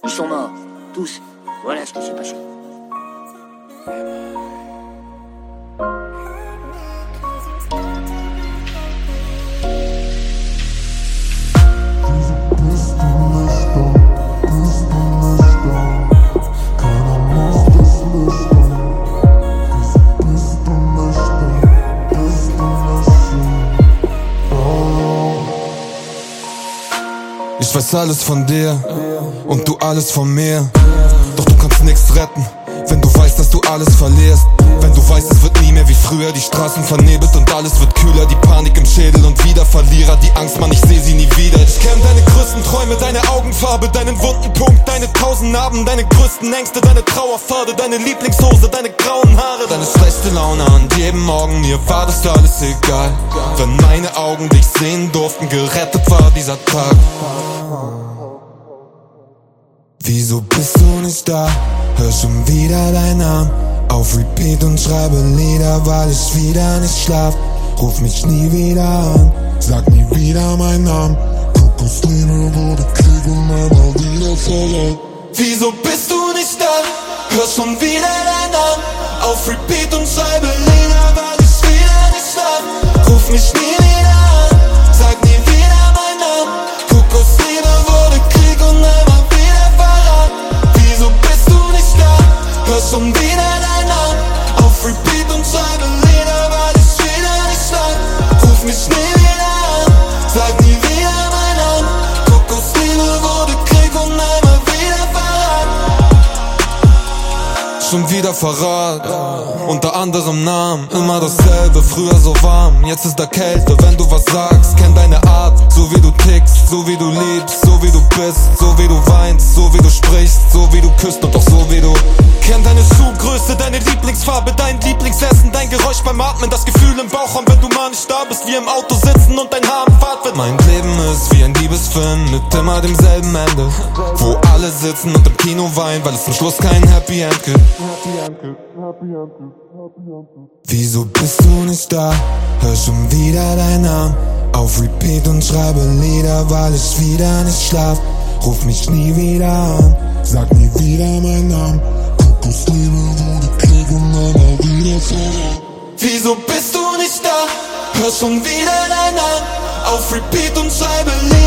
Ils sont morts, tous. Voilà ce qui s'est passé. Ich weiß alles von dir und du alles von mir. Doch du kannst nichts retten, wenn du weißt, dass du alles verlierst. Wenn du weißt, es wird nie mehr wie früher, die Straßen vernebelt und alles wird kühler. Die Panik im Schädel und wieder Verlierer, die Angst, Mann, ich seh sie nie wieder. Ich kenn deine größten Träume, deine Augenfarbe, deinen wunden Punkt, deine 1000 Narben, deine größten Ängste, deine Trauerpfade, deine Lieblingshose, deine grauen Haare, deine schlechte Laune an jedem Morgen. Mir war das alles egal, wenn meine Augen dich sehen durften. Gerettet war dieser Tag. Wieso bist du nicht da? Hör schon wieder deinen Namen auf Repeat und schreibe Lieder, weil ich wieder nicht schlaf. Ruf mich nie wieder an, sag nie wieder meinen Namen. Kokosliebe wurde Krieg und einmal wieder Verrat. Wieso bist du nicht da? Hör schon wieder deinen Namen auf Repeat und schreibe Lieder, weil ich wieder nicht schlaf. Ruf mich nie wieder an, sag nie wieder meinen Namen. Kokosliebe wurde Krieg und einmal wieder Verrat. Wieso bist du nicht da? Hör schon wieder deinen Namen auf Repeat und schreibe Lieder, weil ich wieder nicht schlaf. Ruf mich nie wieder an, sag nie wieder meinen Namen. Kokosliebe wurde Krieg und einmal wieder Verrat. Schon wieder Verrat, unter anderem Namen. Immer dasselbe, früher so warm, jetzt ist da Kälte, wenn du was sagst. Kenn deine Art, so wie du tickst, so wie du liebst, so wie du bist, so wie du weinst, so wie du sprichst, so wie du küsst und auch so wie du. Kenn deine Schuhgröße, deine Lieblingsfarbe, dein Lieblingsessen, dein Geräusch beim Atmen, das Gefühl im Bauchraum, wenn du mal nicht da bist, wie im Auto sitzen und dein Haar im Fahrt wird. Mein Leben ist wie ein Liebesfilm mit immer demselben Ende, wo alle sitzen und im Kino weinen, weil es zum Schluss kein Happy End gibt. Wieso bist du nicht da? Hör schon wieder deinen Namen auf Repeat und schreibe Lieder, weil ich wieder nicht schlaf. Ruf mich nie wieder an, sag nie wieder meinen Namen. Kokosliebe wurde Krieg und einmal wieder Verrat. Wieso bist du nicht da? Hör schon wieder deinen Namen auf Repeat und schreibe Lieder.